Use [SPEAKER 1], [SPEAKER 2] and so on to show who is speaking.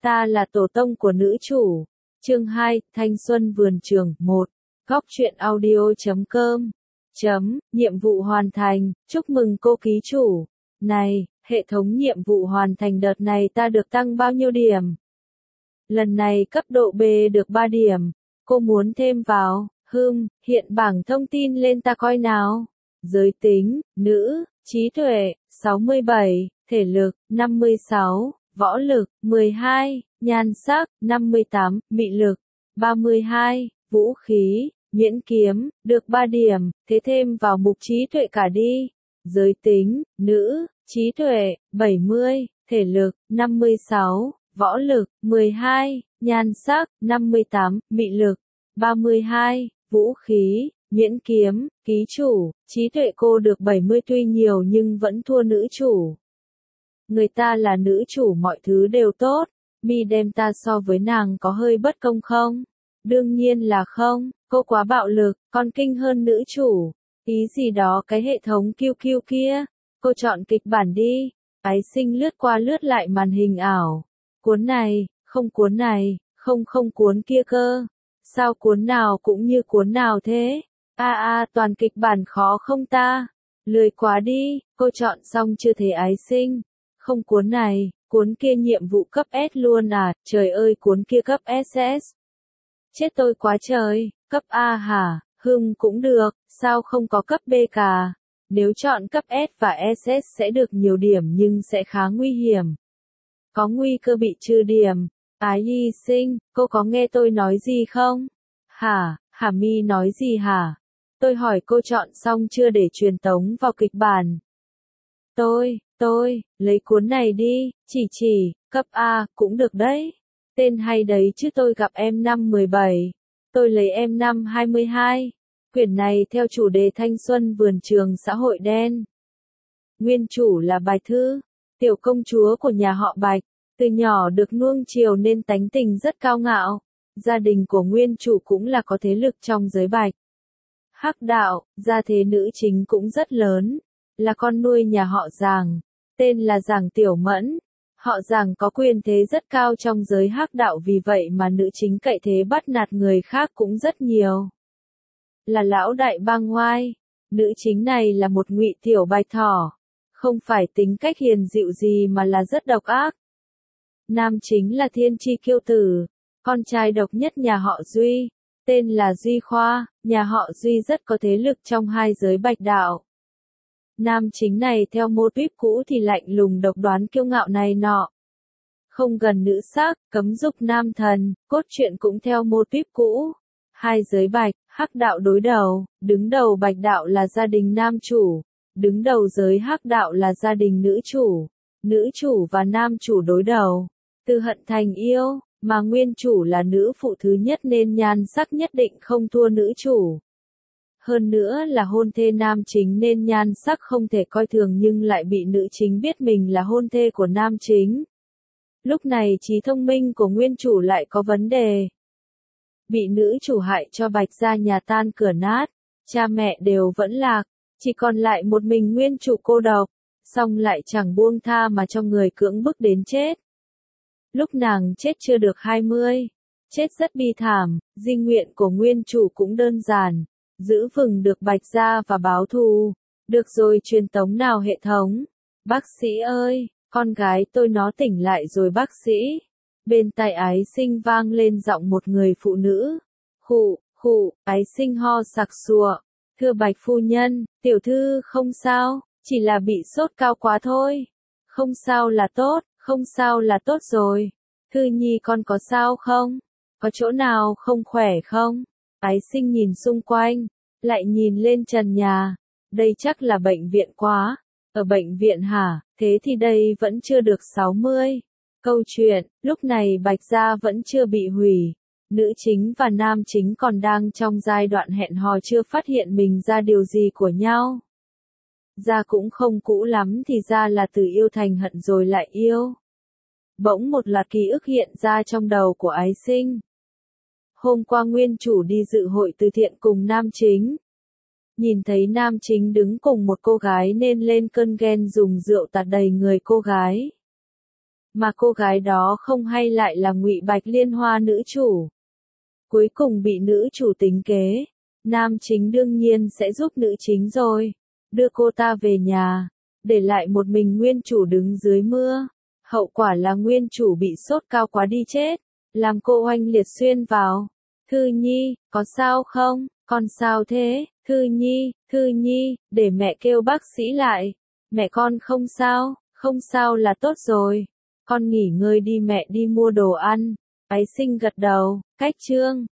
[SPEAKER 1] Ta là tổ tông của nữ chủ. Chương 2, Thanh xuân vườn trường 1. Góc truyện audio.com. Nhiệm vụ hoàn thành, chúc mừng cô ký chủ. Này, hệ thống nhiệm vụ hoàn thành đợt này ta được tăng bao nhiêu điểm? Lần này cấp độ B được 3 điểm. Cô muốn thêm vào, hiện bảng thông tin lên ta coi nào. Giới tính, nữ, trí tuệ, 67, thể lực, 56, võ lực, 12, nhan sắc, 58, mị lực, 32, vũ khí, miễn kiếm, được 3 điểm, thế thêm vào mục trí tuệ cả đi. Giới tính, nữ, trí tuệ, 70, thể lực, 56, võ lực, 12, nhan sắc, 58, mị lực, 32, vũ khí, miễn kiếm, ký chủ, trí tuệ cô được 70 tuy nhiều nhưng vẫn thua nữ chủ. Người ta là nữ chủ mọi thứ đều tốt, mi đem ta so với nàng có hơi bất công không? Đương nhiên là không, cô quá bạo lực, còn kinh hơn nữ chủ. Ý gì đó cái hệ thống QQ kia, cô chọn kịch bản đi. Ái Sinh lướt qua lướt lại màn hình ảo. Cuốn này, không cuốn này, không cuốn kia cơ. Sao cuốn nào cũng như cuốn nào thế? Toàn kịch bản khó không ta? Lười quá đi, cô chọn xong chưa thấy Ái Sinh? Không cuốn này, cuốn kia nhiệm vụ cấp S luôn à, trời ơi cuốn kia cấp SS. Chết tôi quá trời, cấp A hả, cũng được, sao không có cấp B cả? Nếu chọn cấp S và SS sẽ được nhiều điểm nhưng sẽ khá nguy hiểm. Có nguy cơ bị trừ điểm. Ái Sinh, cô có nghe tôi nói gì không? Hả mi nói gì hả? Tôi hỏi cô chọn xong chưa để truyền tống vào kịch bản. Tôi, lấy cuốn này đi, chỉ, cấp A, cũng được đấy. Tên hay đấy chứ tôi gặp em năm 17. Tôi lấy em năm 22. Quyển này theo chủ đề thanh xuân vườn trường xã hội đen. Nguyên chủ là Bạch Thư, tiểu công chúa của nhà họ Bạch. Từ nhỏ được nuông chiều nên tánh tình rất cao ngạo. Gia đình của nguyên chủ cũng là có thế lực trong giới Bạch. Hắc đạo, gia thế nữ chính cũng rất lớn. Là con nuôi nhà họ Giàng, tên là Giàng Tiểu Mẫn. Họ Giàng có quyền thế rất cao trong giới hắc đạo vì vậy mà nữ chính cậy thế bắt nạt người khác cũng rất nhiều. Là lão đại bang ngoai, nữ chính này là một ngụy tiểu bạch thỏ. Không phải tính cách hiền dịu gì mà là rất độc ác. Nam chính là thiên tri kiêu tử, con trai độc nhất nhà họ Duy, tên là Duy Khoa, nhà họ Duy rất có thế lực trong hai giới bạch đạo. Nam chính này theo mô típ cũ thì lạnh lùng độc đoán kiêu ngạo này nọ. Không gần nữ sắc, cấm dục nam thần, cốt truyện cũng theo mô típ cũ. Hai giới bạch, hắc đạo đối đầu, đứng đầu bạch đạo là gia đình nam chủ, đứng đầu giới hắc đạo là gia đình nữ chủ và nam chủ đối đầu. Từ hận thành yêu, mà nguyên chủ là nữ phụ thứ nhất nên nhan sắc nhất định không thua nữ chủ. Hơn nữa là hôn thê nam chính nên nhan sắc không thể coi thường nhưng lại bị nữ chính biết mình là hôn thê của nam chính. Lúc này trí thông minh của nguyên chủ lại có vấn đề. Bị nữ chủ hại cho Bạch gia nhà tan cửa nát, cha mẹ đều vẫn lạc, chỉ còn lại một mình nguyên chủ cô độc, song lại chẳng buông tha mà cho người cưỡng bức đến chết. Lúc nàng chết chưa được 20, chết rất bi thảm, di nguyện của nguyên chủ cũng đơn giản. Giữ vừng được Bạch gia và báo thù. Được rồi truyền tống nào hệ thống. Bác sĩ ơi, con gái tôi nó tỉnh lại rồi bác sĩ. Bên tai Ái Sinh vang lên giọng một người phụ nữ. Khụ, Ái Sinh ho sặc sụa. Thưa Bạch phu nhân, tiểu thư không sao, chỉ là bị sốt cao quá thôi. Không sao là tốt rồi. Thư nhi con có sao không? Có chỗ nào không khỏe không? Ái Sinh nhìn xung quanh, lại nhìn lên trần nhà. Đây chắc là bệnh viện quá. Ở bệnh viện hả? Thế thì đây vẫn chưa được 60. Câu chuyện, lúc này Bạch gia vẫn chưa bị hủy. Nữ chính và nam chính còn đang trong giai đoạn hẹn hò chưa phát hiện mình ra điều gì của nhau. Ra cũng không cũ lắm thì ra là từ yêu thành hận rồi lại yêu. Bỗng một loạt ký ức hiện ra trong đầu của Ái Sinh. Hôm qua nguyên chủ đi dự hội từ thiện cùng nam chính. Nhìn thấy nam chính đứng cùng một cô gái nên lên cơn ghen dùng rượu tạt đầy người cô gái. Mà cô gái đó không hay lại là Ngụy Bạch Liên Hoa nữ chủ. Cuối cùng bị nữ chủ tính kế. Nam chính đương nhiên sẽ giúp nữ chính rồi. Đưa cô ta về nhà. Để lại một mình nguyên chủ đứng dưới mưa. Hậu quả là nguyên chủ bị sốt cao quá đi chết. Làm cô oanh liệt xuyên vào. Thư Nhi, có sao không? Con sao thế? Thư Nhi, để mẹ kêu bác sĩ lại. Mẹ con không sao là tốt rồi. Con nghỉ ngơi đi, mẹ đi mua đồ ăn. Ái Sinh gật đầu, cách chương.